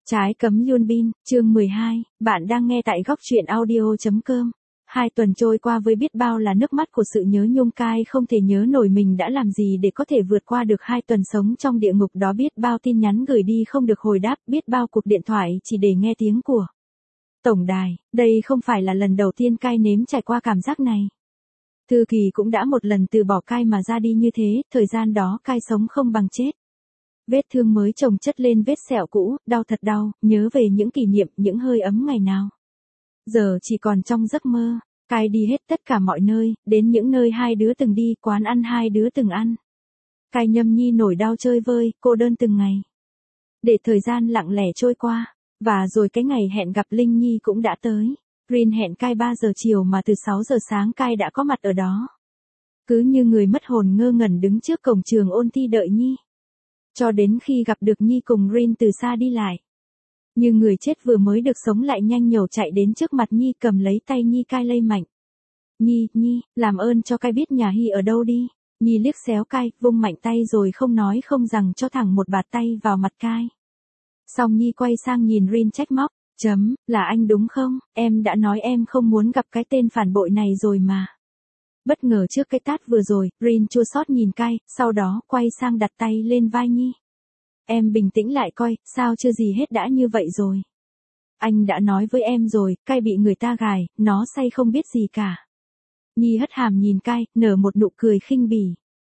Trái cấm Yoon Bin, chương 12, bạn đang nghe tại góc truyện audio.com. 2 tuần trôi qua với biết bao là nước mắt của sự nhớ nhung, Kai không thể nhớ nổi mình đã làm gì để có thể vượt qua được 2 tuần sống trong địa ngục đó, biết bao tin nhắn gửi đi không được hồi đáp, biết bao cuộc điện thoại chỉ để nghe tiếng của tổng đài. Đây không phải là lần đầu tiên Kai nếm trải qua cảm giác này. Thư Kỳ cũng đã một lần từ bỏ Kai mà ra đi như thế, thời gian đó Kai sống không bằng chết. Vết thương mới chồng chất lên vết sẹo cũ, đau thật đau, nhớ về những kỷ niệm, những hơi ấm ngày nào. Giờ chỉ còn trong giấc mơ, Kai đi hết tất cả mọi nơi, đến những nơi hai đứa từng đi, quán ăn hai đứa từng ăn. Kai nhâm nhi nổi đau chơi vơi, cô đơn từng ngày. Để thời gian lặng lẽ trôi qua, và rồi cái ngày hẹn gặp Linh Nhi cũng đã tới. Rin hẹn Kai 3 giờ chiều mà từ 6 giờ sáng Kai đã có mặt ở đó. Cứ như người mất hồn ngơ ngẩn đứng trước cổng trường ôn thi đợi Nhi. Cho đến khi gặp được Nhi cùng Rin từ xa đi lại. Như người chết vừa mới được sống lại, nhanh nhẩu chạy đến trước mặt Nhi, cầm lấy tay Nhi. Kai lay mạnh. Nhi, làm ơn cho Kai biết nhà Hi ở đâu đi. Nhi liếc xéo Kai, vung mạnh tay rồi không nói không rằng cho thẳng một bạt tay vào mặt Kai. Xong Nhi quay sang nhìn Rin trách móc. Là anh đúng không? Em đã nói em không muốn gặp cái tên phản bội này rồi mà. Bất ngờ trước cái tát vừa rồi, Rin chua xót nhìn Kai, sau đó quay sang đặt tay lên vai Nhi. Em bình tĩnh lại coi, sao chưa gì hết đã như vậy rồi. Anh đã nói với em rồi, Kai bị người ta gài, nó say không biết gì cả. Nhi hất hàm nhìn Kai, nở một nụ cười khinh bỉ.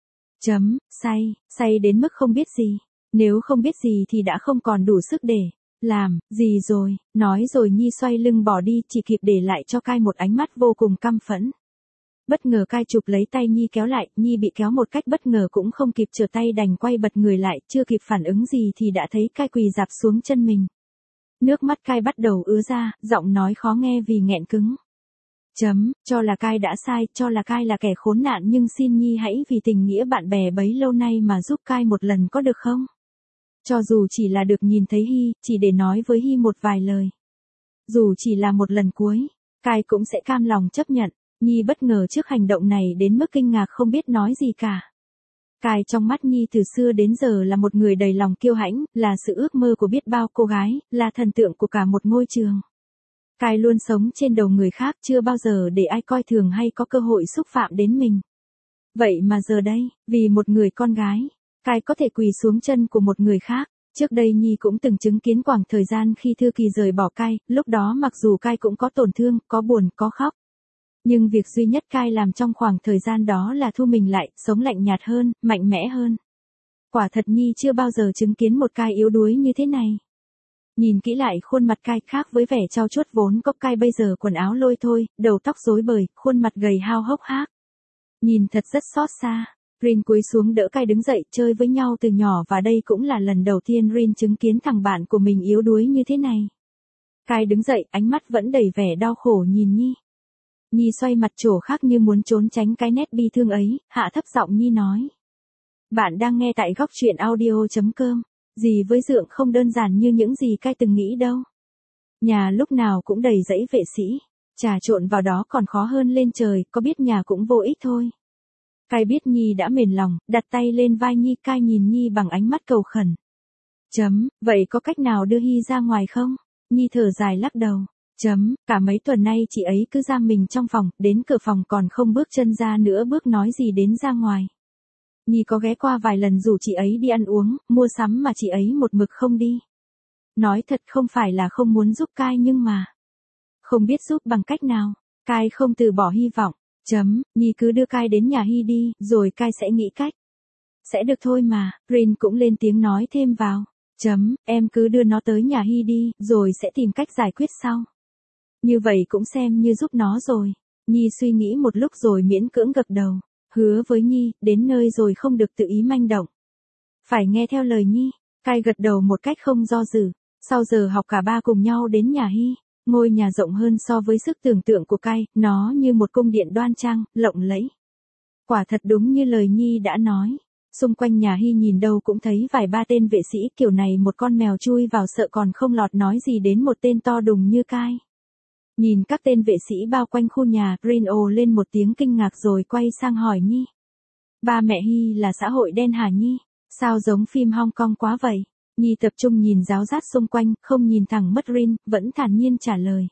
Say đến mức không biết gì. Nếu không biết gì thì đã không còn đủ sức để làm gì rồi. Nói rồi Nhi xoay lưng bỏ đi, chỉ kịp để lại cho Kai một ánh mắt vô cùng căm phẫn. Bất ngờ Kai chụp lấy tay Nhi kéo lại, Nhi bị kéo một cách bất ngờ cũng không kịp trở tay, đành quay bật người lại, chưa kịp phản ứng gì thì đã thấy Kai quỳ rạp xuống chân mình. Nước mắt Kai bắt đầu ứa ra, giọng nói khó nghe vì nghẹn cứng. Cho là Kai đã sai, cho là Kai là kẻ khốn nạn, nhưng xin Nhi hãy vì tình nghĩa bạn bè bấy lâu nay mà giúp Kai một lần có được không? Cho dù chỉ là được nhìn thấy Hi, chỉ để nói với Hi một vài lời. Dù chỉ là một lần cuối, Kai cũng sẽ cam lòng chấp nhận. Nhi bất ngờ trước hành động này đến mức kinh ngạc không biết nói gì cả. Kai trong mắt Nhi từ xưa đến giờ là một người đầy lòng kiêu hãnh, là sự ước mơ của biết bao cô gái, là thần tượng của cả một ngôi trường. Kai luôn sống trên đầu người khác, chưa bao giờ để ai coi thường hay có cơ hội xúc phạm đến mình. Vậy mà giờ đây, vì một người con gái, Kai có thể quỳ xuống chân của một người khác. Trước đây Nhi cũng từng chứng kiến khoảng thời gian khi Thư Kỳ rời bỏ Kai, lúc đó mặc dù Kai cũng có tổn thương, có buồn, có khóc. Nhưng việc duy nhất Kai làm trong khoảng thời gian đó là thu mình lại, sống lạnh nhạt hơn, mạnh mẽ hơn. Quả thật Nhi chưa bao giờ chứng kiến một Kai yếu đuối như thế này. Nhìn kỹ lại khuôn mặt Kai, khác với vẻ trau chuốt vốn có, Kai bây giờ quần áo lôi thôi, đầu tóc rối bời, khuôn mặt gầy hao hốc hác. Nhìn thật rất xót xa. Rin cúi xuống đỡ Kai đứng dậy, chơi với nhau từ nhỏ và đây cũng là lần đầu tiên Rin chứng kiến thằng bạn của mình yếu đuối như thế này. Kai đứng dậy, ánh mắt vẫn đầy vẻ đau khổ nhìn Nhi. Nhi xoay mặt chỗ khác như muốn trốn tránh cái nét bi thương ấy, hạ thấp giọng Nhi nói. Bạn đang nghe tại góc truyện audio.com. Gì với Dượng không đơn giản như những gì Kai từng nghĩ đâu. Nhà lúc nào cũng đầy dãy vệ sĩ, trà trộn vào đó còn khó hơn lên trời, có biết nhà cũng vô ích thôi. Kai biết Nhi đã mềm lòng, đặt tay lên vai Nhi. Kai nhìn Nhi bằng ánh mắt cầu khẩn. Vậy có cách nào đưa Hi ra ngoài không? Nhi thở dài lắc đầu. Cả mấy tuần nay chị ấy cứ giam mình trong phòng, đến cửa phòng còn không bước chân ra nữa, bước nói gì đến ra ngoài. Nhi có ghé qua vài lần rủ chị ấy đi ăn uống, mua sắm mà chị ấy một mực không đi. Nói thật không phải là không muốn giúp Kai nhưng mà không biết giúp bằng cách nào. Kai không từ bỏ hy vọng. Nhi cứ đưa Kai đến nhà Hi đi, rồi Kai sẽ nghĩ cách. Sẽ được thôi mà. Rin cũng lên tiếng nói thêm vào. Em cứ đưa nó tới nhà Hi đi, rồi sẽ tìm cách giải quyết sau. Như vậy cũng xem như giúp nó rồi. Nhi suy nghĩ một lúc rồi miễn cưỡng gật đầu. Hứa với Nhi, đến nơi rồi không được tự ý manh động. Phải nghe theo lời Nhi. Kai gật đầu một cách không do dự. Sau giờ học cả ba cùng nhau đến nhà Hi. Ngôi nhà rộng hơn so với sức tưởng tượng của Kai, nó như một cung điện đoan trang, lộng lẫy. Quả thật đúng như lời Nhi đã nói. Xung quanh nhà Hi nhìn đâu cũng thấy vài ba tên vệ sĩ, kiểu này một con mèo chui vào sợ còn không lọt, nói gì đến một tên to đùng như Kai. Nhìn các tên vệ sĩ bao quanh khu nhà, Rin ồ lên một tiếng kinh ngạc rồi quay sang hỏi Nhi. Ba mẹ Hi là xã hội đen hả Nhi? Sao giống phim Hong Kong quá vậy? Nhi tập trung nhìn giáo giác xung quanh, không nhìn thẳng mất Rin, vẫn thản nhiên trả lời.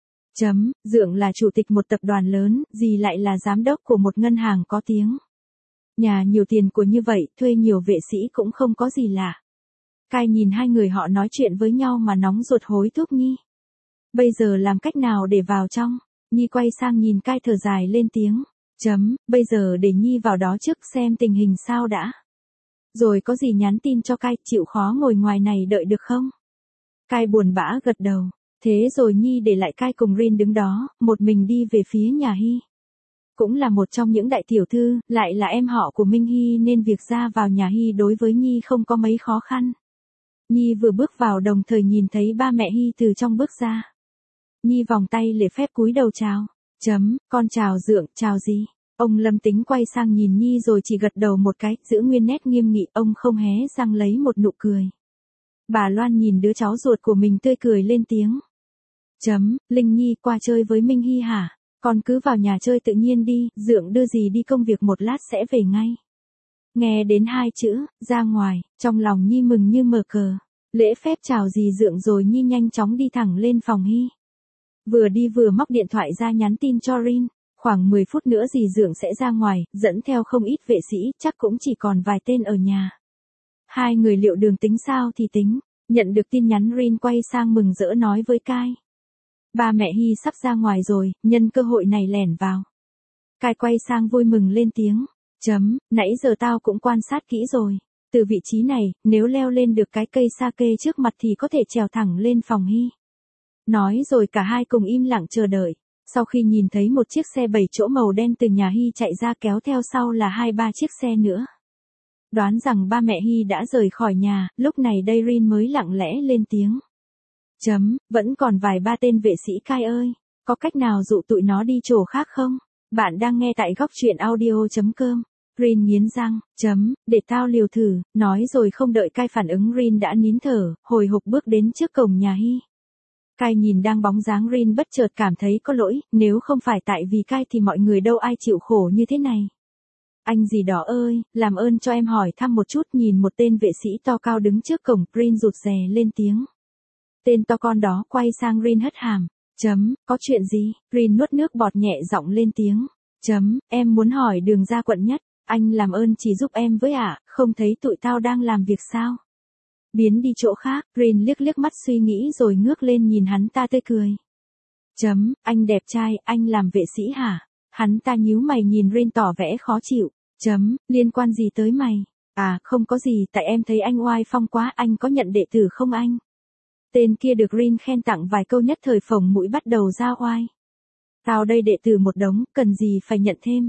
Dượng là chủ tịch một tập đoàn lớn, dì lại là giám đốc của một ngân hàng có tiếng. Nhà nhiều tiền của như vậy, thuê nhiều vệ sĩ cũng không có gì lạ. Cai nhìn hai người họ nói chuyện với nhau mà nóng ruột hối thúc Nhi. Bây giờ làm cách nào để vào trong? Nhi quay sang nhìn Cai thở dài lên tiếng. Bây giờ để Nhi vào đó trước xem tình hình sao đã. Rồi có gì nhắn tin cho Cai, chịu khó ngồi ngoài này đợi được không? Cai buồn bã gật đầu. Thế rồi Nhi để lại Cai cùng Rin đứng đó, một mình đi về phía nhà Hy. Cũng là một trong những đại tiểu thư, lại là em họ của Minh Hy nên việc ra vào nhà Hy đối với Nhi không có mấy khó khăn. Nhi vừa bước vào đồng thời nhìn thấy ba mẹ Hy từ trong bước ra. Nhi vòng tay lễ phép cúi đầu chào. Con chào dượng, chào gì? Ông Lâm Tính quay sang nhìn Nhi rồi chỉ gật đầu một cái, giữ nguyên nét nghiêm nghị, ông không hé răng lấy một nụ cười. Bà Loan nhìn đứa cháu ruột của mình tươi cười lên tiếng. Linh Nhi qua chơi với Minh Hy hả? Con cứ vào nhà chơi tự nhiên đi, dượng đưa dì đi công việc một lát sẽ về ngay. Nghe đến hai chữ, ra ngoài, trong lòng Nhi mừng như mở cờ. Lễ phép chào dì dượng rồi Nhi nhanh chóng đi thẳng lên phòng Hy. Vừa đi vừa móc điện thoại ra nhắn tin cho Rin. Khoảng 10 phút nữa dì dượng sẽ ra ngoài, dẫn theo không ít vệ sĩ, chắc cũng chỉ còn vài tên ở nhà. Hai người liệu đường tính sao thì tính. Nhận được tin nhắn Rin quay sang mừng rỡ nói với Cai. Ba mẹ Hy sắp ra ngoài rồi, nhân cơ hội này lẻn vào. Cai quay sang vui mừng lên tiếng. Nãy giờ tao cũng quan sát kỹ rồi. Từ vị trí này, nếu leo lên được cái cây sake trước mặt thì có thể trèo thẳng lên phòng Hy. Nói rồi cả hai cùng im lặng chờ đợi. Sau khi nhìn thấy một chiếc xe 7 chỗ màu đen từ nhà Hy chạy ra kéo theo sau là 2-3 chiếc xe nữa. Đoán rằng ba mẹ Hy đã rời khỏi nhà, lúc này đây Rin mới lặng lẽ lên tiếng. Vẫn còn vài ba tên vệ sĩ Cai ơi, có cách nào dụ tụi nó đi chỗ khác không? Bạn đang nghe tại góc truyện audio.com. Rin nghiến răng, để tao liều thử, nói rồi không đợi Cai phản ứng Rin đã nín thở, hồi hộp bước đến trước cổng nhà Hy. Cai nhìn đang bóng dáng Rin bất chợt cảm thấy có lỗi, nếu không phải tại vì Cai thì mọi người đâu ai chịu khổ như thế này. Anh gì đó ơi, làm ơn cho em hỏi thăm một chút, nhìn một tên vệ sĩ to cao đứng trước cổng, Rin rụt rè lên tiếng. Tên to con đó quay sang Rin hất hàm. Có chuyện gì? Rin nuốt nước bọt nhẹ giọng lên tiếng. Em muốn hỏi đường ra quận nhất, anh làm ơn chỉ giúp em với ạ, không thấy tụi tao đang làm việc sao? Biến đi chỗ khác, Rin liếc liếc mắt suy nghĩ rồi ngước lên nhìn hắn ta tươi cười. Anh đẹp trai, anh làm vệ sĩ hả? Hắn ta nhíu mày nhìn Rin tỏ vẻ khó chịu. Liên quan gì tới mày? À, không có gì, tại em thấy anh oai phong quá, anh có nhận đệ tử không anh? Tên kia được Rin khen tặng vài câu nhất thời phồng mũi bắt đầu ra oai. Tao đây đệ tử một đống, cần gì phải nhận thêm?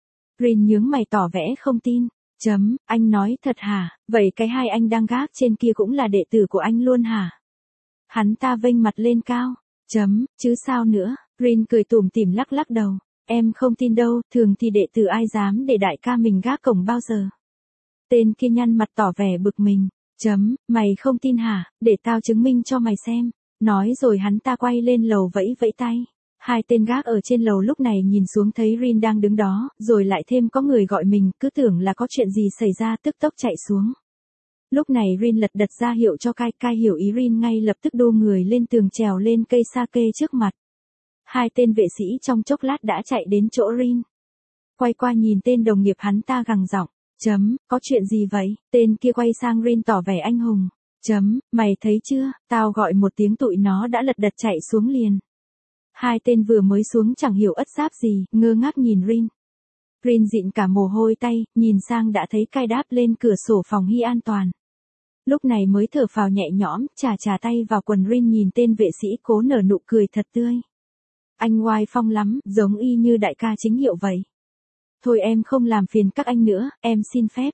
Rin nhướng mày tỏ vẻ không tin. Anh nói thật hả? Vậy cái hai anh đang gác trên kia cũng là đệ tử của anh luôn hả? Hắn ta vênh mặt lên cao. Chứ sao nữa? Rin cười tủm tỉm lắc lắc đầu. Em không tin đâu, thường thì đệ tử ai dám để đại ca mình gác cổng bao giờ. Tên kia nhăn mặt tỏ vẻ bực mình. Mày không tin hả? Để tao chứng minh cho mày xem. Nói rồi hắn ta quay lên lầu vẫy vẫy tay. Hai tên gác ở trên lầu lúc này nhìn xuống thấy Rin đang đứng đó, rồi lại thêm có người gọi mình, cứ tưởng là có chuyện gì xảy ra tức tốc chạy xuống. Lúc này Rin lật đật ra hiệu cho Cai, Cai hiểu ý Rin ngay lập tức đô người lên tường trèo lên cây sake trước mặt. Hai tên vệ sĩ trong chốc lát đã chạy đến chỗ Rin. Quay qua nhìn tên đồng nghiệp hắn ta gằn giọng. Có chuyện gì vậy? Tên kia quay sang Rin tỏ vẻ anh hùng. Mày thấy chưa, tao gọi một tiếng tụi nó đã lật đật chạy xuống liền. Hai tên vừa mới xuống chẳng hiểu ất giáp gì, ngơ ngác nhìn Rin. Rin dịn cả mồ hôi tay, nhìn sang đã thấy Cai đáp lên cửa sổ phòng Hy an toàn. Lúc này mới thở phào nhẹ nhõm, chà tay vào quần Rin nhìn tên vệ sĩ cố nở nụ cười thật tươi. Anh oai phong lắm, giống y như đại ca chính hiệu vậy. Thôi em không làm phiền các anh nữa, em xin phép.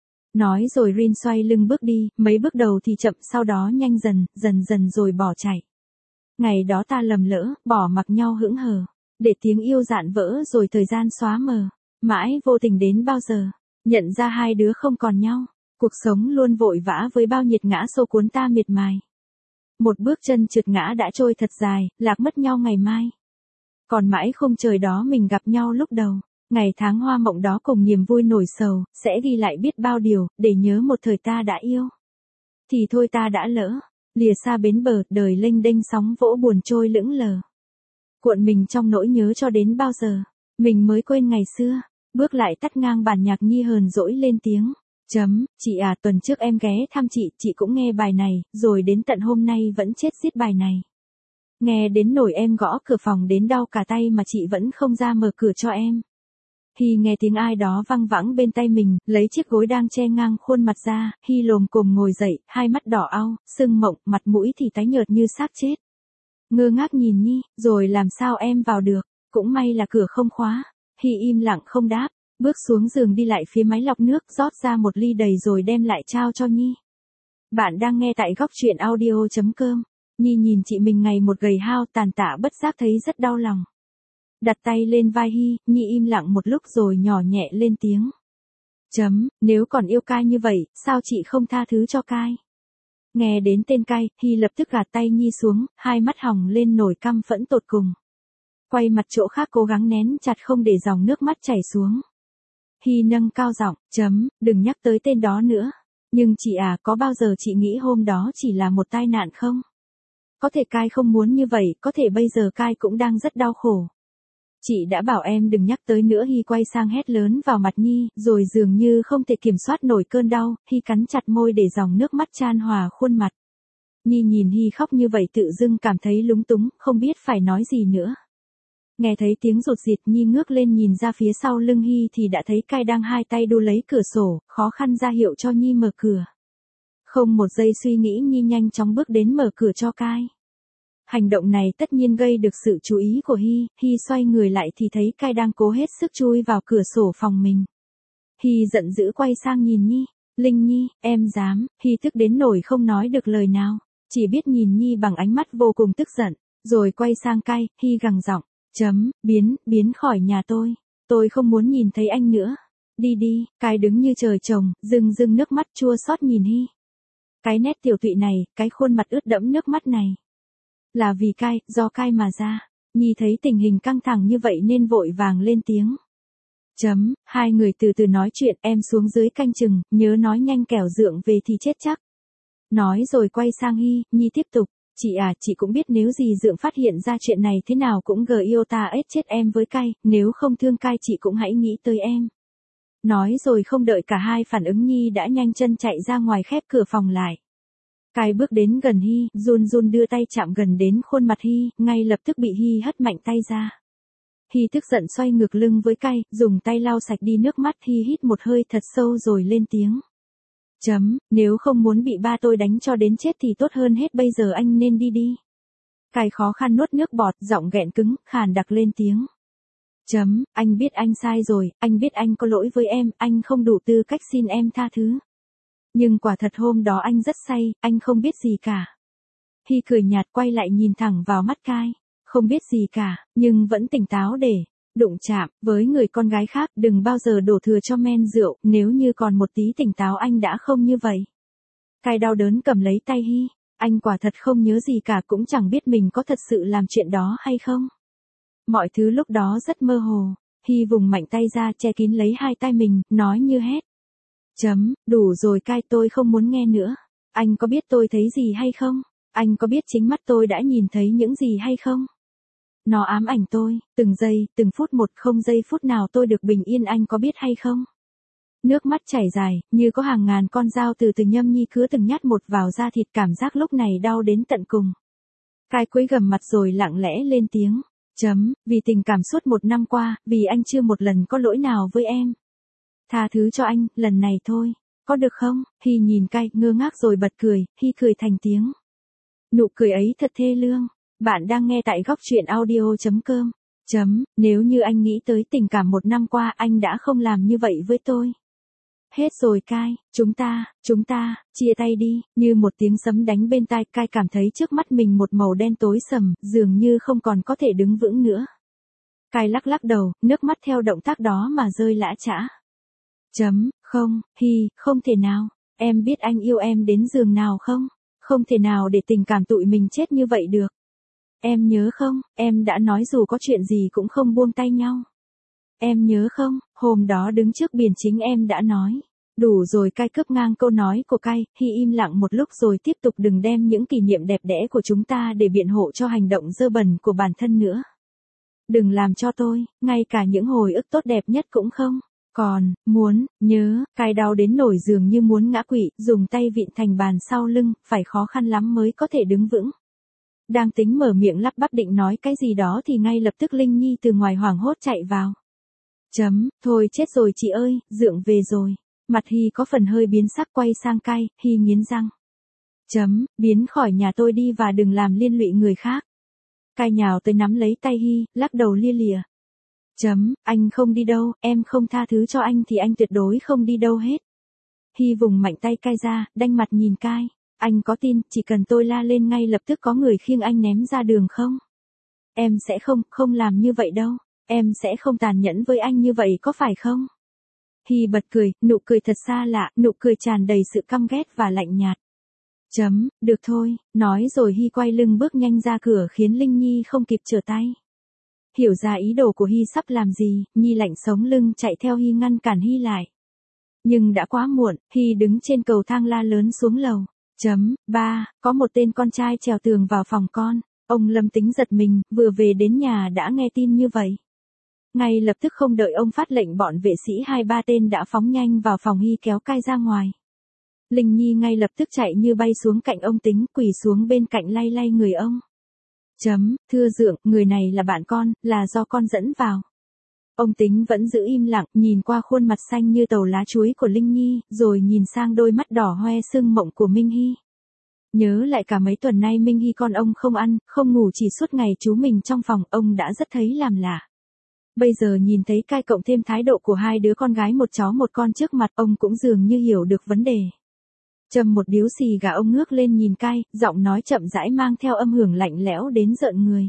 Nói rồi Rin xoay lưng bước đi, mấy bước đầu thì chậm sau đó nhanh dần rồi bỏ chạy. Ngày đó ta lầm lỡ, bỏ mặc nhau hững hờ. Để tiếng yêu dạn vỡ rồi thời gian xóa mờ. Mãi vô tình đến bao giờ. Nhận ra hai đứa không còn nhau. Cuộc sống luôn vội vã với bao nhiệt ngã xô cuốn ta miệt mài. Một bước chân trượt ngã đã trôi thật dài, lạc mất nhau ngày mai. Còn mãi khung trời đó mình gặp nhau lúc đầu. Ngày tháng hoa mộng đó cùng niềm vui nổi sầu, sẽ ghi lại biết bao điều, để nhớ một thời ta đã yêu. Thì thôi ta đã lỡ. Lìa xa bến bờ, đời lênh đênh sóng vỗ buồn trôi lững lờ. Cuộn mình trong nỗi nhớ cho đến bao giờ, mình mới quên ngày xưa. Bước lại tắt ngang bản nhạc Nhi hờn dỗi lên tiếng. Chị à, tuần trước em ghé thăm chị cũng nghe bài này, rồi đến tận hôm nay vẫn chết xiết bài này. Nghe đến nỗi em gõ cửa phòng đến đau cả tay mà chị vẫn không ra mở cửa cho em. Hi nghe tiếng ai đó văng vẳng bên tay mình, lấy chiếc gối đang che ngang khuôn mặt ra, Hi lồm cồm ngồi dậy, hai mắt đỏ au, sưng mộng, mặt mũi thì tái nhợt như xác chết. Ngơ ngác nhìn Nhi, rồi làm sao em vào được, cũng may là cửa không khóa. Hi im lặng không đáp, bước xuống giường đi lại phía máy lọc nước, rót ra một ly đầy rồi đem lại trao cho Nhi. Bạn đang nghe tại góc truyện audio.com. Nhi nhìn chị mình ngày một gầy hao tàn tạ bất giác thấy rất đau lòng. Đặt tay lên vai Hi, Nhi im lặng một lúc rồi nhỏ nhẹ lên tiếng. Nếu còn yêu Cai như vậy, sao chị không tha thứ cho Cai? Nghe đến tên Cai, Hi lập tức gạt tay Nhi xuống, hai mắt hồng lên nổi căm phẫn tột cùng. Quay mặt chỗ khác cố gắng nén chặt không để dòng nước mắt chảy xuống. Hi nâng cao giọng, đừng nhắc tới tên đó nữa. Nhưng chị à, có bao giờ chị nghĩ hôm đó chỉ là một tai nạn không? Có thể Cai không muốn như vậy, có thể bây giờ Cai cũng đang rất đau khổ. Chị đã bảo em đừng nhắc tới nữa. Hi quay sang hét lớn vào mặt Nhi, rồi dường như không thể kiểm soát nổi cơn đau, Hi cắn chặt môi để dòng nước mắt chan hòa khuôn mặt. Nhi nhìn Hi khóc như vậy tự dưng cảm thấy lúng túng, không biết phải nói gì nữa. Nghe thấy tiếng rụt rịt, Nhi ngước lên nhìn ra phía sau lưng Hi thì đã thấy Cai đang hai tay đu lấy cửa sổ, khó khăn ra hiệu cho Nhi mở cửa. Không một giây suy nghĩ, Nhi nhanh chóng bước đến mở cửa cho Cai. Hành động này tất nhiên gây được sự chú ý của Hi, Hi xoay người lại thì thấy Cai đang cố hết sức chui vào cửa sổ phòng mình. Hi giận dữ quay sang nhìn Nhi, Linh Nhi, em dám, Hi tức đến nỗi không nói được lời nào, chỉ biết nhìn Nhi bằng ánh mắt vô cùng tức giận, rồi quay sang Cai, Hi gằn giọng, biến khỏi nhà tôi không muốn nhìn thấy anh nữa, đi, Cai đứng như trời trồng, rưng nước mắt chua xót nhìn Hi. Cái nét tiểu tụy này, cái khuôn mặt ướt đẫm nước mắt này. Là vì Cai, do Cai mà ra. Nhi thấy tình hình căng thẳng như vậy nên vội vàng lên tiếng. Hai người từ từ nói chuyện, em xuống dưới canh chừng, nhớ nói nhanh kẻo Dượng về thì chết chắc. Nói rồi quay sang Hi, Nhi tiếp tục. Chị à, chị cũng biết nếu gì Dượng phát hiện ra chuyện này thế nào cũng yêu ta ết chết em với Cai, nếu không thương Cai chị cũng hãy nghĩ tới em. Nói rồi không đợi cả hai phản ứng, Nhi đã nhanh chân chạy ra ngoài khép cửa phòng lại. Cai bước đến gần Hi, run đưa tay chạm gần đến khuôn mặt Hi, ngay lập tức bị Hi hất mạnh tay ra. Hi tức giận xoay ngược lưng với Cai, dùng tay lau sạch đi nước mắt. Hi hít một hơi thật sâu rồi lên tiếng. Nếu không muốn bị ba tôi đánh cho đến chết thì tốt hơn hết bây giờ anh nên đi. Cai khó khăn nuốt nước bọt, giọng nghẹn cứng, khàn đặc lên tiếng. Anh biết anh sai rồi, anh biết anh có lỗi với em, anh không đủ tư cách xin em tha thứ. Nhưng quả thật hôm đó anh rất say, anh không biết gì cả. Hi cười nhạt quay lại nhìn thẳng vào mắt Cai. Không biết gì cả, nhưng vẫn tỉnh táo để đụng chạm với người con gái khác, đừng bao giờ đổ thừa cho men rượu, nếu như còn một tí tỉnh táo anh đã không như vậy. Cai đau đớn cầm lấy tay Hi, anh quả thật không nhớ gì cả, cũng chẳng biết mình có thật sự làm chuyện đó hay không. Mọi thứ lúc đó rất mơ hồ. Hi vùng mạnh tay ra che kín lấy hai tay mình, nói như hét. Đủ rồi Cai, tôi không muốn nghe nữa. Anh có biết tôi thấy gì hay không? Anh có biết chính mắt tôi đã nhìn thấy những gì hay không? Nó ám ảnh tôi, từng giây, từng phút một, không giây phút nào tôi được bình yên, anh có biết hay không? Nước mắt chảy dài, như có hàng ngàn con dao từ từ nhâm nhi cứa từng nhát một vào da thịt, cảm giác lúc này đau đến tận cùng. Cai cúi gằm mặt rồi lặng lẽ lên tiếng. Vì tình cảm suốt 1 năm qua, vì anh chưa một lần có lỗi nào với em. Tha thứ cho anh, lần này thôi, có được không? Hi nhìn Cai, ngơ ngác rồi bật cười, Hi cười thành tiếng. Nụ cười ấy thật thê lương. Bạn đang nghe tại góc truyện audio.com. Nếu như anh nghĩ tới tình cảm 1 năm qua, anh đã không làm như vậy với tôi. Hết rồi Cai, chúng ta, chia tay đi. Như một tiếng sấm đánh bên tai, Cai cảm thấy trước mắt mình một màu đen tối sầm, dường như không còn có thể đứng vững nữa. Cai lắc đầu, nước mắt theo động tác đó mà rơi lã chã. Không, Hi, không thể nào. Em biết anh yêu em đến giường nào không? Không thể nào để tình cảm tụi mình chết như vậy được. Em nhớ không, em đã nói dù có chuyện gì cũng không buông tay nhau. Em nhớ không, hôm đó đứng trước biển chính em đã nói. Đủ rồi, cai cướp ngang câu nói của cai, Hy im lặng một lúc rồi tiếp tục, đừng đem những kỷ niệm đẹp đẽ của chúng ta để biện hộ cho hành động dơ bẩn của bản thân nữa. Đừng làm cho tôi, ngay cả những hồi ức tốt đẹp nhất cũng không. Còn, nhớ, cai đau đến nổi dường như muốn ngã quỵ, dùng tay vịn thành bàn sau lưng, phải khó khăn lắm mới có thể đứng vững. Đang tính mở miệng lắp bắp định nói cái gì đó thì ngay lập tức Linh Nhi từ ngoài hoảng hốt chạy vào. Thôi chết rồi chị ơi, Dượng về rồi. Mặt Hy có phần hơi biến sắc, quay sang cai, Hy nghiến răng. Biến khỏi nhà tôi đi và đừng làm liên lụy người khác. Cai nhào tới nắm lấy tay Hy, lắc đầu lia lịa. Anh không đi đâu, em không tha thứ cho anh thì anh tuyệt đối không đi đâu hết. Hy vùng mạnh tay cai ra, đanh mặt nhìn cai. Anh có tin, chỉ cần tôi la lên ngay lập tức có người khiêng anh ném ra đường không? Em sẽ không làm như vậy đâu. Em sẽ không tàn nhẫn với anh như vậy có phải không? Hy bật cười, nụ cười thật xa lạ, nụ cười tràn đầy sự căm ghét và lạnh nhạt. Được thôi, nói rồi Hy quay lưng bước nhanh ra cửa khiến Linh Nhi không kịp trở tay. Hiểu ra ý đồ của Hy sắp làm gì, Nhi lạnh sống lưng chạy theo Hy ngăn cản Hy lại. Nhưng đã quá muộn, Hy đứng trên cầu thang la lớn xuống lầu. Ba, có một tên con trai trèo tường vào phòng con. Ông Lâm Tính giật mình, vừa về đến nhà đã nghe tin như vậy. Ngay lập tức không đợi ông phát lệnh, bọn vệ sĩ 2-3 tên đã phóng nhanh vào phòng Hy kéo cai ra ngoài. Linh Nhi ngay lập tức chạy như bay xuống cạnh ông Tính, quỳ xuống bên cạnh lay lay người ông. Thưa Dượng, người này là bạn con, là do con dẫn vào. Ông Tính vẫn giữ im lặng, nhìn qua khuôn mặt xanh như tàu lá chuối của Linh Nhi, rồi nhìn sang đôi mắt đỏ hoe sưng mộng của Minh Hy. Nhớ lại cả mấy tuần nay Minh Hy con ông không ăn, không ngủ, chỉ suốt ngày trú mình trong phòng, ông đã rất thấy làm lạ. Bây giờ nhìn thấy cai cộng thêm thái độ của hai đứa con gái một chó một con trước mặt, ông cũng dường như hiểu được vấn đề. Châm một điếu xì gà, ông ngước lên nhìn cai, giọng nói chậm rãi mang theo âm hưởng lạnh lẽo đến rợn người.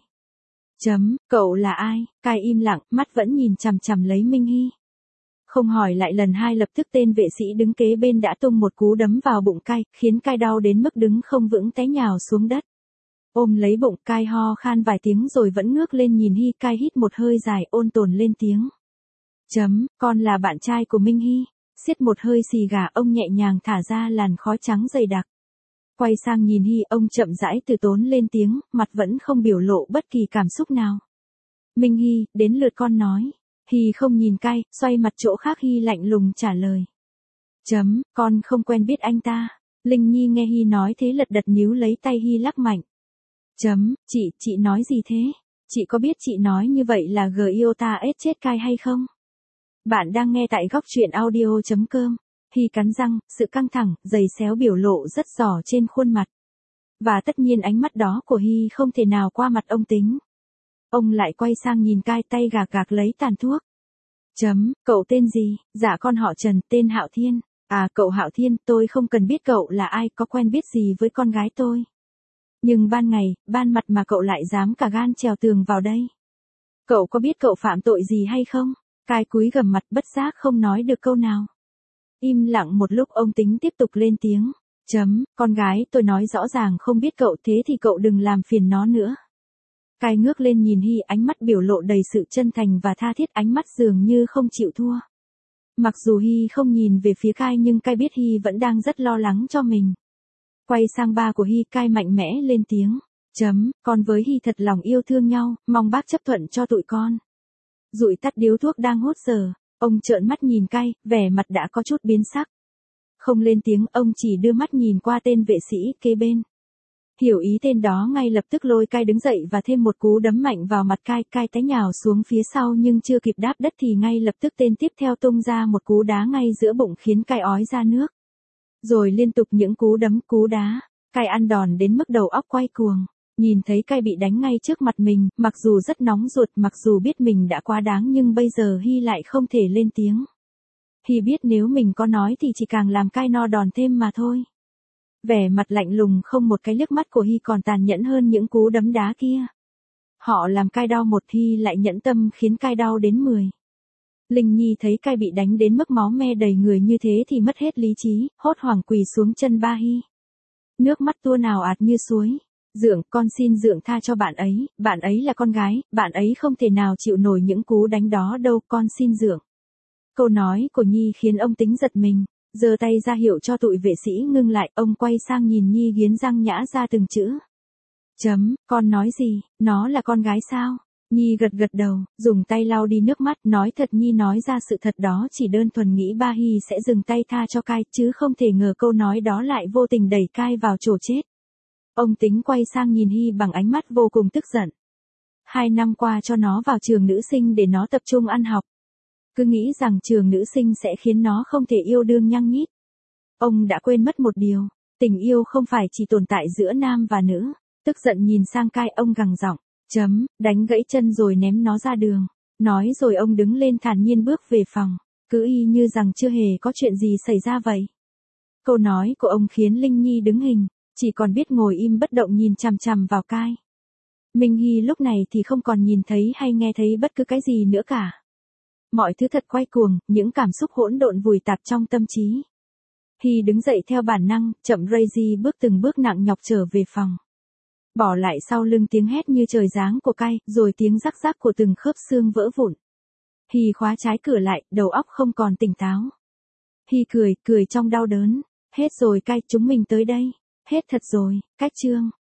Cậu là ai? Cai im lặng, mắt vẫn nhìn chằm chằm lấy Minh Hy. Không hỏi lại lần hai, lập tức tên vệ sĩ đứng kế bên đã tung một cú đấm vào bụng cai, khiến cai đau đến mức đứng không vững té nhào xuống đất. Ôm lấy bụng, cai ho khan vài tiếng rồi vẫn ngước lên nhìn Hy. Cai hít một hơi dài, ôn tồn lên tiếng. Con là bạn trai của Minh Hy. Xiết một hơi xì gà, ông nhẹ nhàng thả ra làn khói trắng dày đặc. Quay sang nhìn Hy, ông chậm rãi từ tốn lên tiếng, mặt vẫn không biểu lộ bất kỳ cảm xúc nào. Minh Hy, đến lượt con nói. Hy không nhìn cai, xoay mặt chỗ khác. Hy lạnh lùng trả lời. Con không quen biết anh ta. Linh Nhi nghe Hy nói thế lật đật níu lấy tay Hy lắc mạnh. Chị nói gì thế? Chị có biết chị nói như vậy là Giota ết chết cai hay không? Bạn đang nghe tại góc truyện audio.com. Hy cắn răng, sự căng thẳng, giày xéo biểu lộ rất rõ trên khuôn mặt. Và tất nhiên ánh mắt đó của Hy không thể nào qua mặt ông Tính. Ông lại quay sang nhìn cai, tay gạc gạc lấy tàn thuốc. Cậu tên gì? Dạ con họ Trần, tên Hạo Thiên. À, cậu Hạo Thiên, tôi không cần biết cậu là ai, có quen biết gì với con gái tôi. Nhưng ban ngày, ban mặt mà cậu lại dám cả gan trèo tường vào đây. Cậu có biết cậu phạm tội gì hay không? Cai cúi gằm mặt, bất giác không nói được câu nào. Im lặng một lúc, ông Tính tiếp tục lên tiếng. Con gái tôi nói rõ ràng không biết cậu, thế thì cậu đừng làm phiền nó nữa. Cai ngước lên nhìn Hy, ánh mắt biểu lộ đầy sự chân thành và tha thiết, ánh mắt dường như không chịu thua. Mặc dù Hy không nhìn về phía Cai nhưng Cai biết Hy vẫn đang rất lo lắng cho mình. Quay sang ba của Hy, Cai mạnh mẽ lên tiếng. Con với Hy thật lòng yêu thương nhau, mong bác chấp thuận cho tụi con. Dụi tắt điếu thuốc đang hút giờ, ông trợn mắt nhìn Cai, vẻ mặt đã có chút biến sắc. Không lên tiếng, ông chỉ đưa mắt nhìn qua tên vệ sĩ kế bên. Hiểu ý tên đó, ngay lập tức lôi Cai đứng dậy và thêm một cú đấm mạnh vào mặt Cai. Cai té nhào xuống phía sau nhưng chưa kịp đáp đất thì ngay lập tức tên tiếp theo tung ra một cú đá ngay giữa bụng khiến Cai ói ra nước. Rồi liên tục những cú đấm, cú đá. Cai ăn đòn đến mức đầu óc quay cuồng. Nhìn thấy Cai bị đánh ngay trước mặt mình, mặc dù rất nóng ruột, mặc dù biết mình đã quá đáng nhưng bây giờ Hy lại không thể lên tiếng. Hy biết nếu mình có nói thì chỉ càng làm Cai no đòn thêm mà thôi. Vẻ mặt lạnh lùng không một cái liếc mắt của Hy còn tàn nhẫn hơn những cú đấm đá kia. Họ làm Cai đau một, Hy lại nhẫn tâm khiến Cai đau đến 10. Linh Nhi thấy Cai bị đánh đến mức máu me đầy người như thế thì mất hết lý trí, hốt hoảng quỳ xuống chân ba Hy. Nước mắt tuôn ào ạt như suối. Dượng, con xin Dượng tha cho bạn ấy là con gái, bạn ấy không thể nào chịu nổi những cú đánh đó đâu, con xin Dượng. Câu nói của Nhi khiến ông Tính giật mình. giơ tay ra hiệu cho tụi vệ sĩ ngưng lại, ông quay sang nhìn Nhi nghiến răng nhã ra từng chữ. Con nói gì, nó là con gái sao? Nhi gật gật đầu, dùng tay lau đi nước mắt, nói thật. Nhi nói ra sự thật đó chỉ đơn thuần nghĩ ba Hy sẽ dừng tay tha cho Cai, chứ không thể ngờ câu nói đó lại vô tình đẩy Cai vào chỗ chết. Ông tính quay sang nhìn Hy bằng ánh mắt vô cùng tức giận. 2 năm qua cho nó vào trường nữ sinh để nó tập trung ăn học. Cứ nghĩ rằng trường nữ sinh sẽ khiến nó không thể yêu đương nhăng nhít. Ông đã quên mất một điều, tình yêu không phải chỉ tồn tại giữa nam và nữ. Tức giận nhìn sang Cai, ông gằn giọng, đánh gãy chân rồi ném nó ra đường. Nói rồi ông đứng lên thản nhiên bước về phòng, cứ y như rằng chưa hề có chuyện gì xảy ra vậy. Câu nói của ông khiến Linh Nhi đứng hình, chỉ còn biết ngồi im bất động nhìn chằm chằm vào Cai. Minh Hy lúc này thì không còn nhìn thấy hay nghe thấy bất cứ cái gì nữa cả. Mọi thứ thật quay cuồng, những cảm xúc hỗn độn vùi tạp trong tâm trí. Hy đứng dậy theo bản năng, chậm rây di bước từng bước nặng nhọc trở về phòng. Bỏ lại sau lưng tiếng hét như trời giáng của Cai, rồi tiếng rắc rắc của từng khớp xương vỡ vụn. Hy khóa trái cửa lại, đầu óc không còn tỉnh táo. Hy cười trong đau đớn. Hết rồi Cai, chúng mình tới đây. Hết thật rồi, Cách chương.